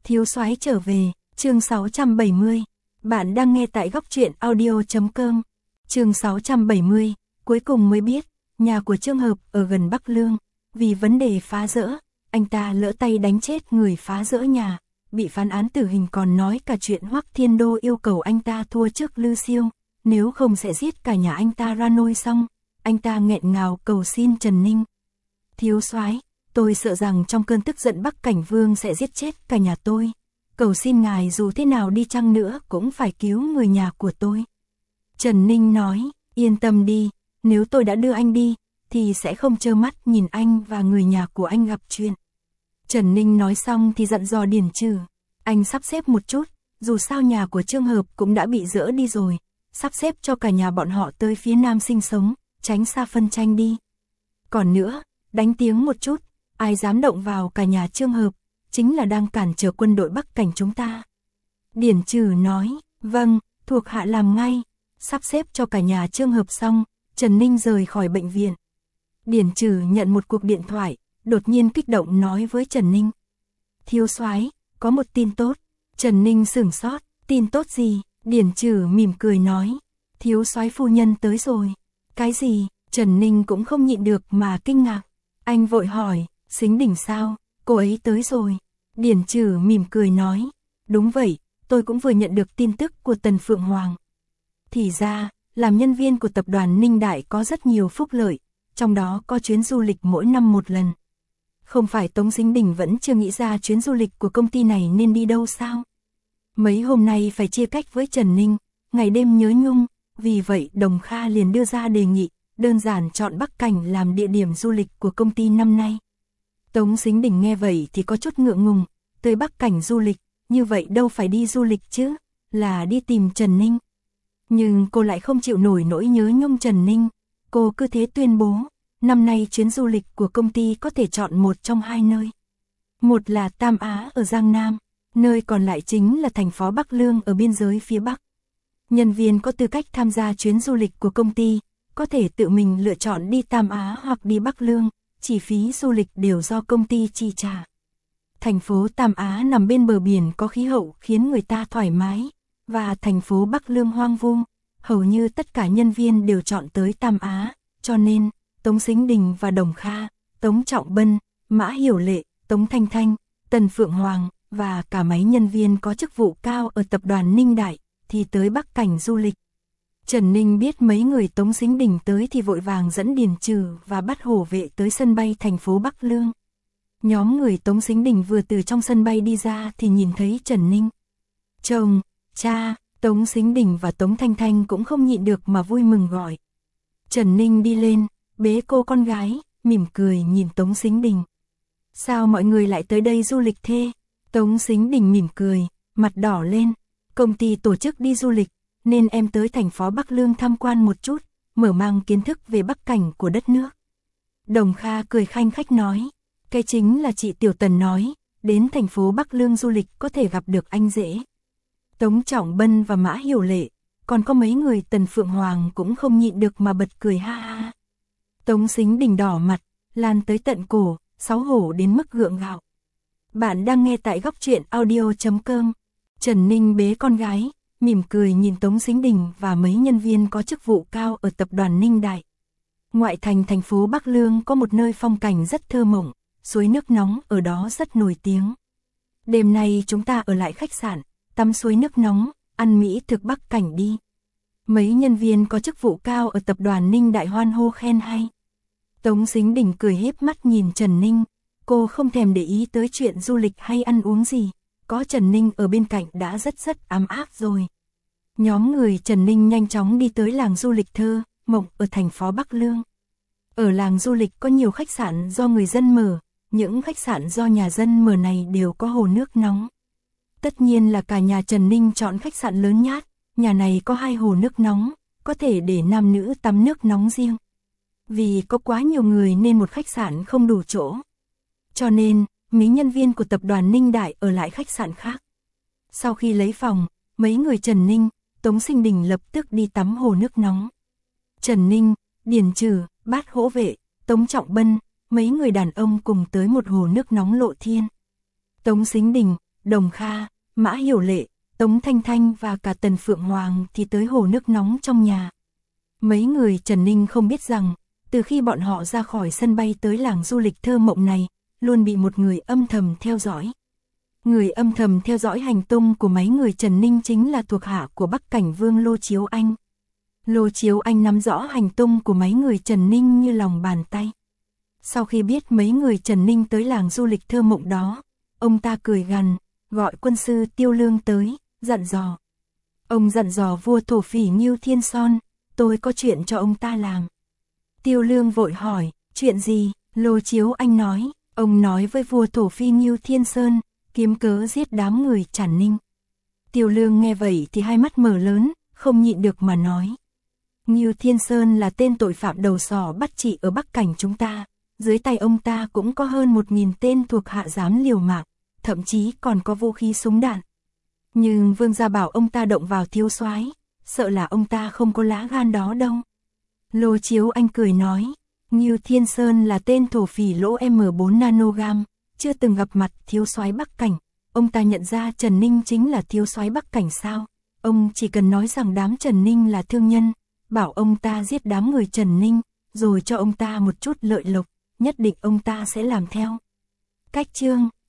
Thiếu soái trở về, chương 670. Bạn đang nghe tại góc truyện audio.com. Chương 670, cuối cùng mới biết, nhà của Trương Hợp ở gần Bắc Lương, vì vấn đề phá rỡ, anh ta lỡ tay đánh chết người phá rỡ nhà, bị phán án tử hình, còn nói cả chuyện Hoắc Thiên Đô yêu cầu anh ta thua trước Lư Siêu, nếu không sẽ giết cả nhà anh ta ra nôi. Xong, anh ta nghẹn ngào cầu xin Trần Ninh. Thiếu soái, tôi sợ rằng trong cơn tức giận Bắc Cảnh Vương sẽ giết chết cả nhà tôi. Cầu xin ngài dù thế nào đi chăng nữa cũng phải cứu người nhà của tôi. Trần Ninh nói, yên tâm đi, nếu tôi đã đưa anh đi, thì sẽ không trơ mắt nhìn anh và người nhà của anh gặp chuyện. Trần Ninh nói xong thì dặn dò Điền Trừ, anh sắp xếp một chút, dù sao nhà của Trương Hợp cũng đã bị dỡ đi rồi, sắp xếp cho cả nhà bọn họ tới phía nam sinh sống, tránh xa phân tranh đi. Còn nữa, đánh tiếng một chút, ai dám động vào cả nhà Trương Hợp, chính là đang cản trở quân đội Bắc Cảnh chúng ta. Điền Trừ nói, vâng, thuộc hạ làm ngay. Sắp xếp cho cả nhà Trương Hợp xong, Trần Ninh rời khỏi bệnh viện. Điền Trừ nhận một cuộc điện thoại, đột nhiên kích động nói với Trần Ninh. Thiếu soái, có một tin tốt. Trần Ninh sửng sốt, tin tốt gì? Điền Trừ mỉm cười nói, thiếu soái phu nhân tới rồi. Cái gì? Trần Ninh cũng không nhịn được mà kinh ngạc. Anh vội hỏi, Sính Đình sao? Cô ấy tới rồi. Điền Trừ mỉm cười nói, đúng vậy, tôi cũng vừa nhận được tin tức của Tần Phượng Hoàng. Thì ra, làm nhân viên của tập đoàn Ninh Đại có rất nhiều phúc lợi, trong đó có chuyến du lịch mỗi năm một lần. Không phải Tống Sính Đình vẫn chưa nghĩ ra chuyến du lịch của công ty này nên đi đâu sao? Mấy hôm nay phải chia cách với Trần Ninh, ngày đêm nhớ nhung, vì vậy Đồng Kha liền đưa ra đề nghị, đơn giản chọn Bắc Cảnh làm địa điểm du lịch của công ty năm nay. Tống Sính Đình nghe vậy thì có chút ngượng ngùng, tới Bắc Cảnh du lịch, như vậy đâu phải đi du lịch chứ, là đi tìm Trần Ninh. Nhưng cô lại không chịu nổi nỗi nhớ nhung Trần Ninh, cô cứ thế tuyên bố, năm nay chuyến du lịch của công ty có thể chọn một trong hai nơi. Một là Tam Á ở Giang Nam, nơi còn lại chính là thành phố Bắc Lương ở biên giới phía Bắc. Nhân viên có tư cách tham gia chuyến du lịch của công ty, có thể tự mình lựa chọn đi Tam Á hoặc đi Bắc Lương, chi phí du lịch đều do công ty chi trả. Thành phố Tam Á nằm bên bờ biển có khí hậu khiến người ta thoải mái, và thành phố Bắc Lương hoang vu, hầu như tất cả nhân viên đều chọn tới Tam Á, cho nên Tống Sính Đình và Đồng Kha, Tống Trọng Bân, Mã Hiểu Lệ, Tống Thanh Thanh, Tần Phượng Hoàng và cả mấy nhân viên có chức vụ cao ở tập đoàn Ninh Đại thì tới Bắc Cảnh du lịch. Trần Ninh biết mấy người Tống Sính Đình tới thì vội vàng dẫn Điền Trừ và bắt hổ vệ tới sân bay thành phố Bắc Lương. Nhóm người Tống Sính Đình vừa từ trong sân bay đi ra thì nhìn thấy Trần Ninh. Chồng, cha, Tống Sính Đình và Tống Thanh Thanh cũng không nhịn được mà vui mừng gọi. Trần Ninh đi lên, bế cô con gái, mỉm cười nhìn Tống Sính Đình. Sao mọi người lại tới đây du lịch thế? Tống Sính Đình mỉm cười, mặt đỏ lên. Công ty tổ chức đi du lịch, nên em tới thành phố Bắc Lương tham quan một chút, mở mang kiến thức về Bắc Cảnh của đất nước. Đồng Kha cười khanh khách nói, cái chính là chị Tiểu Tần nói, đến thành phố Bắc Lương du lịch có thể gặp được anh dễ. Tống Trọng Bân và Mã Hiểu Lệ, còn có mấy người Tần Phượng Hoàng cũng không nhịn được mà bật cười ha ha. Tống Sính Đình đỏ mặt, lan tới tận cổ, xấu hổ đến mức gượng gạo. Bạn đang nghe tại góc truyện audio.com. Trần Ninh bế con gái, mỉm cười nhìn Tống Sính Đình và mấy nhân viên có chức vụ cao ở tập đoàn Ninh Đại. Ngoại thành thành phố Bắc Lương có một nơi phong cảnh rất thơ mộng, suối nước nóng ở đó rất nổi tiếng. Đêm nay chúng ta ở lại khách sạn, tắm suối nước nóng, ăn mỹ thực Bắc Cảnh đi. Mấy nhân viên có chức vụ cao ở tập đoàn Ninh Đại hoan hô khen hay. Tống Sính Đình cười híp mắt nhìn Trần Ninh, cô không thèm để ý tới chuyện du lịch hay ăn uống gì, có Trần Ninh ở bên cạnh đã rất ấm áp rồi. Nhóm người Trần Ninh nhanh chóng đi tới làng du lịch thơ mộng ở thành phố Bắc Lương. Ở làng du lịch có nhiều khách sạn do người dân mở, những khách sạn do nhà dân mở này đều có hồ nước nóng. Tất nhiên là cả nhà Trần Ninh chọn khách sạn lớn nhát, nhà này có 2 hồ nước nóng, có thể để nam nữ tắm nước nóng riêng. Vì có quá nhiều người nên một khách sạn không đủ chỗ. Cho nên, mấy nhân viên của tập đoàn Ninh Đại ở lại khách sạn khác. Sau khi lấy phòng, mấy người Trần Ninh, Tống Sính Đình lập tức đi tắm hồ nước nóng. Trần Ninh, Điền Trừ, Bát Hỗ Vệ, Tống Trọng Bân, mấy người đàn ông cùng tới một hồ nước nóng lộ thiên. Tống Sính Đình, Đồng Kha, Mã Hiểu Lệ, Tống Thanh Thanh và cả Tần Phượng Hoàng thì tới hồ nước nóng trong nhà. Mấy người Trần Ninh không biết rằng, từ khi bọn họ ra khỏi sân bay tới làng du lịch thơ mộng này, luôn bị một người âm thầm theo dõi. Người âm thầm theo dõi hành tung của mấy người Trần Ninh chính là thuộc hạ của Bắc Cảnh Vương Lô Chiếu Anh. Lô Chiếu Anh nắm rõ hành tung của mấy người Trần Ninh như lòng bàn tay. Sau khi biết mấy người Trần Ninh tới làng du lịch thơ mộng đó, ông ta cười gằn, gọi quân sư Tiêu Lương tới, dặn dò. Ông dặn dò vua thổ phỉ Ngưu Thiên Son, tôi có chuyện cho ông ta làm. Tiêu Lương vội hỏi, chuyện gì? Lô Chiếu Anh nói, ông nói với vua thổ phi Ngưu Thiên Sơn, kiếm cớ giết đám người Trần Ninh. Tiêu Lương nghe vậy thì hai mắt mở lớn, không nhịn được mà nói. Ngưu Thiên Sơn là tên tội phạm đầu sỏ bắt trị ở Bắc Cảnh chúng ta, dưới tay ông ta cũng có hơn 1000 tên thuộc hạ dám liều mạng, thậm chí còn có vũ khí súng đạn. Nhưng vương gia bảo ông ta động vào thiếu soái, sợ là ông ta không có lá gan đó đâu. Lô Chiếu Anh cười nói, Ngưu Thiên Sơn là tên thổ phỉ lỗ M4 nanogam, chưa từng gặp mặt thiếu soái Bắc Cảnh, ông ta nhận ra Trần Ninh chính là thiếu soái Bắc Cảnh sao? Ông chỉ cần nói rằng đám Trần Ninh là thương nhân, bảo ông ta giết đám người Trần Ninh, rồi cho ông ta một chút lợi lộc, nhất định ông ta sẽ làm theo. Cách chương